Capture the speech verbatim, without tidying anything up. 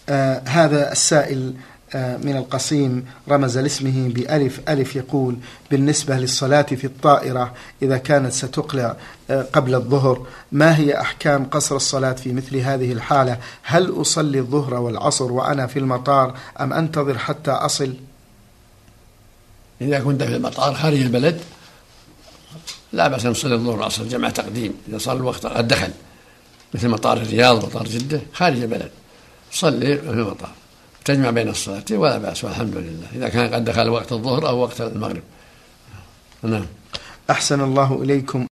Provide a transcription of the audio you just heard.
آه هذا السائل من القصيم رمز لاسمه بألف ألف يقول: بالنسبة للصلاة في الطائرة إذا كانت ستقلع قبل الظهر، ما هي أحكام قصر الصلاة في مثل هذه الحالة؟ هل أصلي الظهر والعصر وأنا في المطار أم أنتظر حتى أصل؟ إذا كنت في المطار خارج البلد لا بأس أن تصلي الظهر والعصر جمع تقديم، إذا صار الوقت قد دخل، مثل مطار الرياض ومطار جدة خارج البلد صلي في المطار تجمع بين الصلاة ولا بأس والحمد لله، إذا كان قد دخل وقت الظهر أو وقت المغرب. نعم. أحسن الله إليكم.